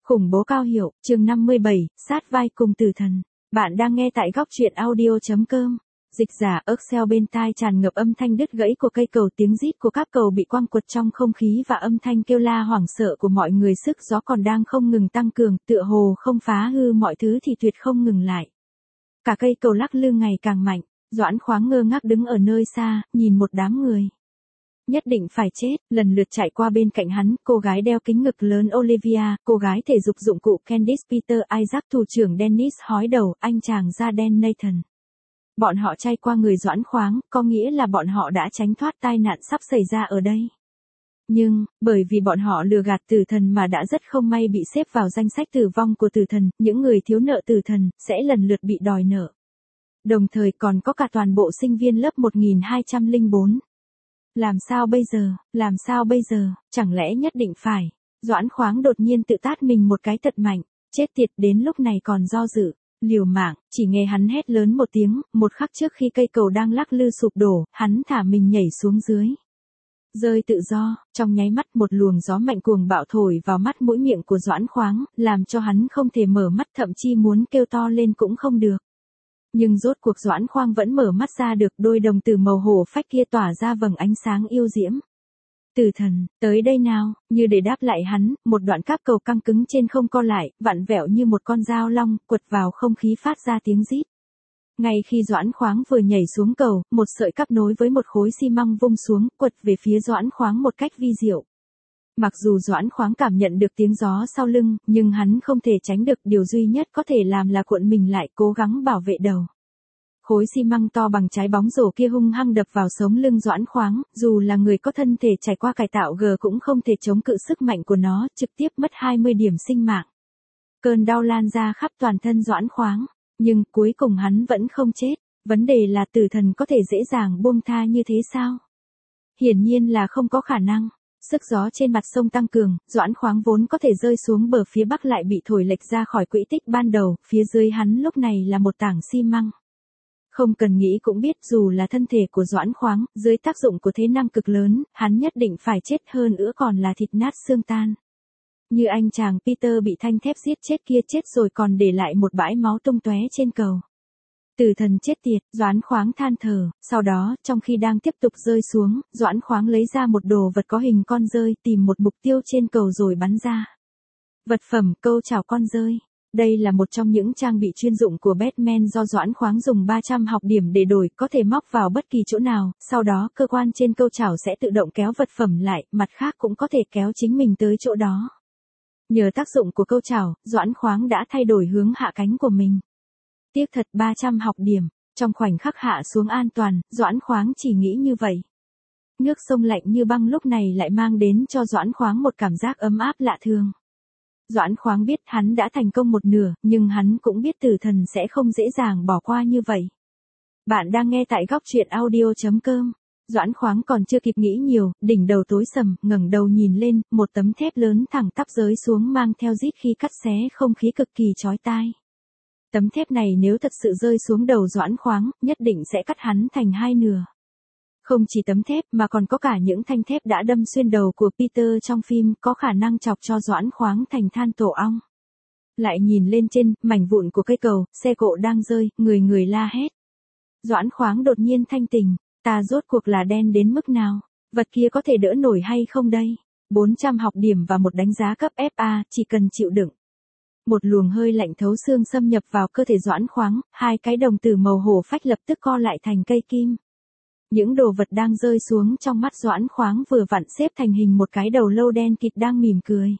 Khủng bố Cao Hiệu, chương 57, sát vai cùng tử thần. Bạn đang nghe tại góc truyện audio.com. Dịch giả Excel bên tai tràn ngập âm thanh đứt gãy của cây cầu, tiếng rít của các cầu bị quăng quật trong không khí và âm thanh kêu la hoảng sợ của mọi người. Sức gió còn đang không ngừng tăng cường, tựa hồ không phá hư mọi thứ thì tuyệt không ngừng lại. Cả cây cầu lắc lư ngày càng mạnh, Doãn Khoáng ngơ ngác đứng ở nơi xa, nhìn một đám người. Nhất định phải chết, lần lượt chạy qua bên cạnh hắn, cô gái đeo kính ngực lớn Olivia, cô gái thể dục dụng cụ Candice, Peter, Isaac, thủ trưởng Dennis hói đầu, anh chàng da đen Nathan. Bọn họ chay qua người Doãn Khoáng, có nghĩa là bọn họ đã tránh thoát tai nạn sắp xảy ra ở đây. Nhưng, bởi vì bọn họ lừa gạt tử thần mà đã rất không may bị xếp vào danh sách tử vong của tử thần, những người thiếu nợ tử thần, sẽ lần lượt bị đòi nợ. Đồng thời còn có cả toàn bộ sinh viên lớp 1204. Làm sao bây giờ, chẳng lẽ nhất định phải. Doãn Khoáng đột nhiên tự tát mình một cái thật mạnh, chết tiệt, đến lúc này còn do dự, liều mạng, chỉ nghe hắn hét lớn một tiếng, một khắc trước khi cây cầu đang lắc lư sụp đổ, hắn thả mình nhảy xuống dưới. Rơi tự do, trong nháy mắt một luồng gió mạnh cuồng bạo thổi vào mắt mũi miệng của Doãn Khoáng, làm cho hắn không thể mở mắt, thậm chí muốn kêu to lên cũng không được. Nhưng rốt cuộc Doãn Khoáng vẫn mở mắt ra được, đôi đồng tử màu hổ phách kia tỏa ra vầng ánh sáng yêu diễm. Tử thần, tới đây nào, như để đáp lại hắn, một đoạn cáp cầu căng cứng trên không co lại, vặn vẹo như một con dao long, quật vào không khí phát ra tiếng rít. Ngay khi Doãn Khoáng vừa nhảy xuống cầu, một sợi cáp nối với một khối xi măng vung xuống, quật về phía Doãn Khoáng một cách vi diệu. Mặc dù Doãn Khoáng cảm nhận được tiếng gió sau lưng, nhưng hắn không thể tránh được, điều duy nhất có thể làm là cuộn mình lại, cố gắng bảo vệ đầu. Khối xi măng to bằng trái bóng rổ kia hung hăng đập vào sống lưng Doãn Khoáng, dù là người có thân thể trải qua cải tạo G cũng không thể chống cự sức mạnh của nó, trực tiếp mất 20 điểm sinh mạng. Cơn đau lan ra khắp toàn thân Doãn Khoáng, nhưng cuối cùng hắn vẫn không chết. Vấn đề là tử thần có thể dễ dàng buông tha như thế sao? Hiển nhiên là không có khả năng. Sức gió trên mặt sông tăng cường, Doãn Khoáng vốn có thể rơi xuống bờ phía bắc lại bị thổi lệch ra khỏi quỹ tích ban đầu, phía dưới hắn lúc này là một tảng xi măng. Không cần nghĩ cũng biết, dù là thân thể của Doãn Khoáng, dưới tác dụng của thế năng cực lớn, hắn nhất định phải chết, hơn nữa còn là thịt nát xương tan. Như anh chàng Peter bị thanh thép giết chết kia, chết rồi còn để lại một bãi máu tung tóe trên cầu. Tử thần chết tiệt, Doãn Khoáng than thở. Sau đó, trong khi đang tiếp tục rơi xuống, Doãn Khoáng lấy ra một đồ vật có hình con dơi, tìm một mục tiêu trên cầu rồi bắn ra. Vật phẩm, câu chảo con dơi. Đây là một trong những trang bị chuyên dụng của Batman do Doãn Khoáng dùng 300 học điểm để đổi, có thể móc vào bất kỳ chỗ nào, sau đó cơ quan trên câu chảo sẽ tự động kéo vật phẩm lại, mặt khác cũng có thể kéo chính mình tới chỗ đó. Nhờ tác dụng của câu chảo, Doãn Khoáng đã thay đổi hướng hạ cánh của mình. Tiếc thật, 300 học điểm, trong khoảnh khắc hạ xuống an toàn, Doãn Khoáng chỉ nghĩ như vậy. Nước sông lạnh như băng lúc này lại mang đến cho Doãn Khoáng một cảm giác ấm áp lạ thường. Doãn Khoáng biết hắn đã thành công một nửa, nhưng hắn cũng biết tử thần sẽ không dễ dàng bỏ qua như vậy. Bạn đang nghe tại góc truyện audio.com. Doãn Khoáng còn chưa kịp nghĩ nhiều, đỉnh đầu tối sầm, ngẩng đầu nhìn lên, một tấm thép lớn thẳng tắp rơi xuống mang theo rít khi cắt xé không khí cực kỳ chói tai. Tấm thép này nếu thật sự rơi xuống đầu Doãn Khoáng, nhất định sẽ cắt hắn thành hai nửa. Không chỉ tấm thép mà còn có cả những thanh thép đã đâm xuyên đầu của Peter trong phim, có khả năng chọc cho Doãn Khoáng thành than tổ ong. Lại nhìn lên trên, mảnh vụn của cây cầu, xe cộ đang rơi, người la hét. Doãn Khoáng đột nhiên thanh tỉnh, ta rốt cuộc là đen đến mức nào, vật kia có thể đỡ nổi hay không đây? 400 học điểm và một đánh giá cấp FA, chỉ cần chịu đựng. Một luồng hơi lạnh thấu xương xâm nhập vào cơ thể Doãn Khoáng, hai cái đồng tử màu hổ phách lập tức co lại thành cây kim. Những đồ vật đang rơi xuống trong mắt Doãn Khoáng vừa vặn xếp thành hình một cái đầu lâu đen kịt đang mỉm cười.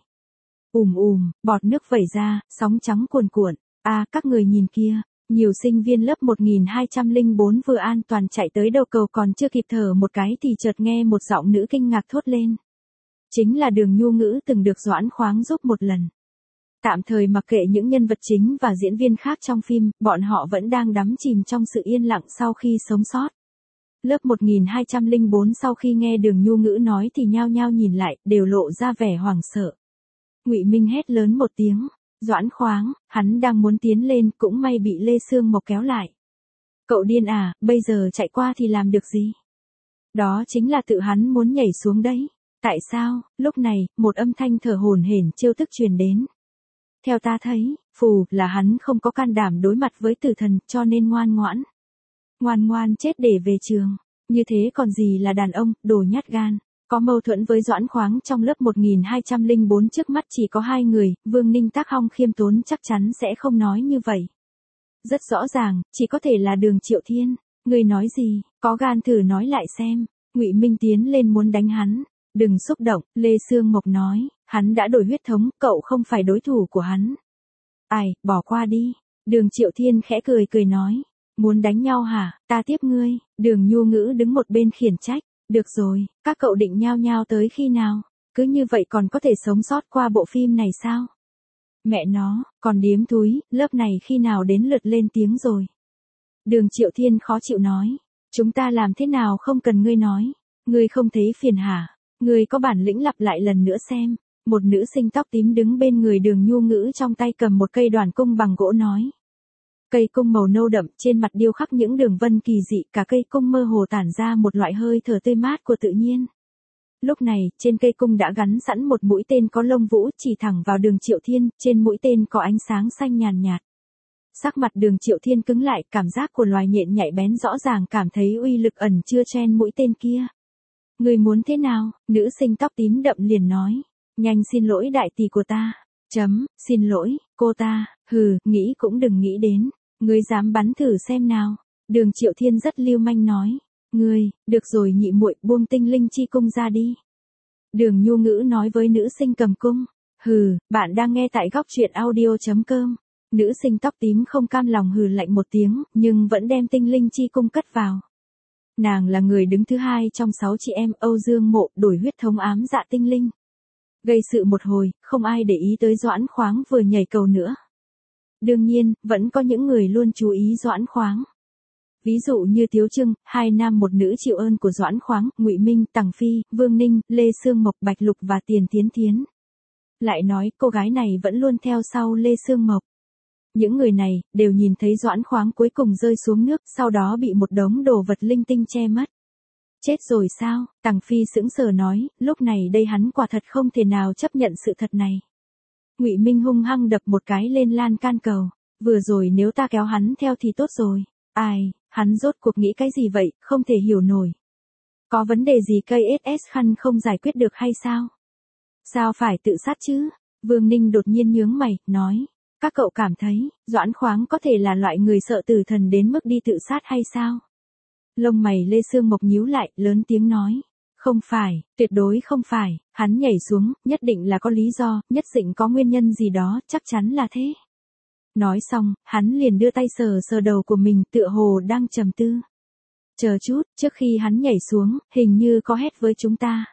Bọt nước vẩy ra, sóng trắng cuồn cuộn. Các người nhìn kia, nhiều sinh viên lớp 1204 vừa an toàn chạy tới đầu cầu, còn chưa kịp thở một cái thì chợt nghe một giọng nữ kinh ngạc thốt lên. Chính là Đường Nhu Ngữ từng được Doãn Khoáng giúp một lần. Tạm thời mặc kệ những nhân vật chính và diễn viên khác trong phim, bọn họ vẫn đang đắm chìm trong sự yên lặng sau khi sống sót. Lớp 1204 sau khi nghe Đường Nhu Ngữ nói thì nhao nhao nhìn lại, đều lộ ra vẻ hoảng sợ. Ngụy Minh hét lớn một tiếng, Doãn Khoáng, hắn đang muốn tiến lên, cũng may bị Lê Sương Mộc kéo lại. Cậu điên à, bây giờ chạy qua thì làm được gì? Đó chính là tự hắn muốn nhảy xuống đấy. Tại sao? Lúc này, một âm thanh thở hổn hển trêu tức truyền đến. Theo ta thấy, phù là hắn không có can đảm đối mặt với tử thần cho nên ngoan ngoãn. Ngoan ngoan chết để về trường. Như thế còn gì là đàn ông, đồ nhát gan. Có mâu thuẫn với Doãn Khoáng trong lớp 1204 trước mắt chỉ có 2 người, Vương Ninh Tác Hong khiêm tốn chắc chắn sẽ không nói như vậy. Rất rõ ràng, chỉ có thể là Đường Triệu Thiên. Người nói gì, có gan thử nói lại xem. Ngụy Minh tiến lên muốn đánh hắn. Đừng xúc động, Lê Sương Mộc nói, hắn đã đổi huyết thống, cậu không phải đối thủ của hắn. Ai, bỏ qua đi. Đường Triệu Thiên khẽ cười cười nói, muốn đánh nhau hả, ta tiếp ngươi. Đường Nhu Ngữ đứng một bên khiển trách, được rồi, các cậu định nhao nhao tới khi nào, cứ như vậy còn có thể sống sót qua bộ phim này sao? Mẹ nó, còn điếm thúi, lớp này khi nào đến lượt lên tiếng rồi. Đường Triệu Thiên khó chịu nói, chúng ta làm thế nào không cần ngươi nói, ngươi không thấy phiền hả, ngươi có bản lĩnh lặp lại lần nữa xem. Một nữ sinh tóc tím đứng bên người Đường Nhu Ngữ trong tay cầm một cây đoàn cung bằng gỗ nói. Cây cung màu nâu đậm trên mặt điêu khắc những đường vân kỳ dị, cả cây cung mơ hồ tản ra một loại hơi thở tươi mát của tự nhiên. Lúc này, trên cây cung đã gắn sẵn một mũi tên có lông vũ chỉ thẳng vào Đường Triệu Thiên, trên mũi tên có ánh sáng xanh nhàn nhạt. Sắc mặt Đường Triệu Thiên cứng lại, cảm giác của loài nhện nhạy bén rõ ràng cảm thấy uy lực ẩn chứa trên mũi tên kia. Người muốn thế nào? Nữ sinh tóc tím đậm liền nói. Nhanh xin lỗi đại tỷ của ta. Xin lỗi, cô ta. Hừ, nghĩ cũng đừng nghĩ đến. Ngươi dám bắn thử xem nào. Đường Triệu Thiên rất lưu manh nói. Ngươi, được rồi nhị muội, buông tinh linh chi cung ra đi. Đường Nhu Ngữ nói với nữ sinh cầm cung. Hừ, bạn đang nghe tại góc truyện audio.com. Nữ sinh tóc tím không cam lòng hừ lạnh một tiếng, nhưng vẫn đem tinh linh chi cung cất vào. Nàng là người đứng thứ 2 trong 6 chị em Âu Dương Mộ đổi huyết thống ám dạ tinh linh. Gây sự một hồi, không ai để ý tới Doãn Khoáng vừa nhảy cầu nữa. Đương nhiên, vẫn có những người luôn chú ý Doãn Khoáng. Ví dụ như Tiếu Trưng, 2 nam một nữ chịu ơn của Doãn Khoáng, Ngụy Minh, Tằng Phi, Vương Ninh, Lê Sương Mộc, Bạch Lục và Tiền Thiến Thiến. Lại nói, cô gái này vẫn luôn theo sau Lê Sương Mộc. Những người này, đều nhìn thấy Doãn Khoáng cuối cùng rơi xuống nước, sau đó bị một đống đồ vật linh tinh che mất. Chết rồi sao? Tằng Phi sững sờ nói, lúc này đây hắn quả thật không thể nào chấp nhận sự thật này. Ngụy Minh hung hăng đập một cái lên lan can cầu, vừa rồi nếu ta kéo hắn theo thì tốt rồi. Ai, hắn rốt cuộc nghĩ cái gì vậy, không thể hiểu nổi. Có vấn đề gì cây SS khăn không giải quyết được hay sao? Sao phải tự sát chứ? Vương Ninh đột nhiên nhướng mày, nói. Các cậu cảm thấy, Doãn Khoáng có thể là loại người sợ tử thần đến mức đi tự sát hay sao? Lông mày Lê Sương Mộc nhíu lại, lớn tiếng nói. Không phải, tuyệt đối không phải, hắn nhảy xuống, nhất định là có lý do, nhất định có nguyên nhân gì đó, chắc chắn là thế. Nói xong, hắn liền đưa tay sờ sờ đầu của mình tựa hồ đang trầm tư. Chờ chút, trước khi hắn nhảy xuống, hình như có hét với chúng ta.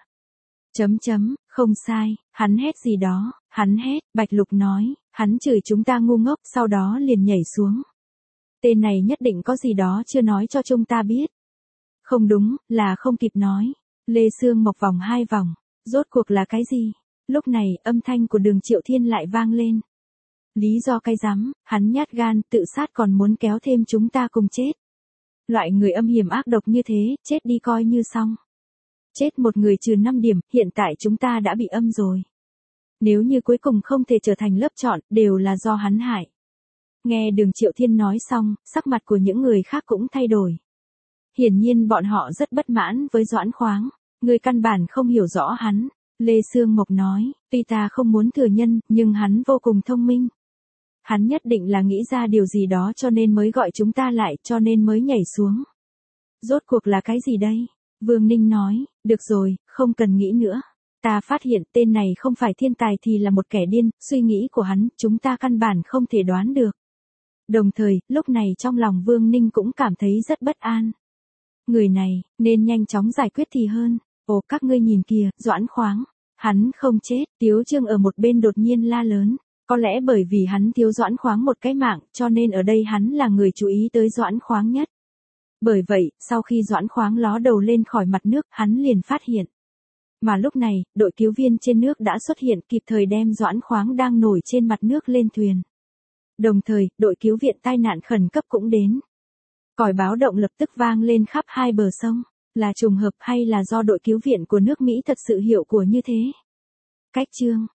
Không sai, hắn hét gì đó, hắn hét, Bạch Lục nói, hắn chửi chúng ta ngu ngốc, sau đó liền nhảy xuống. Tên này nhất định có gì đó chưa nói cho chúng ta biết. Không đúng, là không kịp nói. Lê Sương Mộc vòng 2 vòng, rốt cuộc là cái gì? Lúc này, âm thanh của Đường Triệu Thiên lại vang lên. Lý do cái rắm, hắn nhát gan, tự sát còn muốn kéo thêm chúng ta cùng chết. Loại người âm hiểm ác độc như thế, chết đi coi như xong. Chết một người trừ 5 điểm, hiện tại chúng ta đã bị âm rồi. Nếu như cuối cùng không thể trở thành lớp chọn, đều là do hắn hại. Nghe Đường Triệu Thiên nói xong, sắc mặt của những người khác cũng thay đổi. Hiển nhiên bọn họ rất bất mãn với Doãn Khoáng. Người căn bản không hiểu rõ hắn. Lê Sương Mộc nói, tuy ta không muốn thừa nhân, nhưng hắn vô cùng thông minh. Hắn nhất định là nghĩ ra điều gì đó cho nên mới gọi chúng ta lại, cho nên mới nhảy xuống. Rốt cuộc là cái gì đây? Vương Ninh nói, được rồi, không cần nghĩ nữa. Ta phát hiện tên này không phải thiên tài thì là một kẻ điên, suy nghĩ của hắn, chúng ta căn bản không thể đoán được. Đồng thời, lúc này trong lòng Vương Ninh cũng cảm thấy rất bất an. Người này, nên nhanh chóng giải quyết thì hơn. Ồ, các ngươi nhìn kìa, Doãn Khoáng. Hắn không chết, Tiếu Trương ở một bên đột nhiên la lớn. Có lẽ bởi vì hắn thiếu Doãn Khoáng một cái mạng, cho nên ở đây hắn là người chú ý tới Doãn Khoáng nhất. Bởi vậy, sau khi Doãn Khoáng ló đầu lên khỏi mặt nước, hắn liền phát hiện. Mà lúc này, đội cứu viên trên nước đã xuất hiện kịp thời đem Doãn Khoáng đang nổi trên mặt nước lên thuyền. Đồng thời, đội cứu viện tai nạn khẩn cấp cũng đến. Còi báo động lập tức vang lên khắp hai bờ sông. Là trùng hợp hay là do đội cứu viện của nước Mỹ thật sự hiệu quả như thế? Cách chương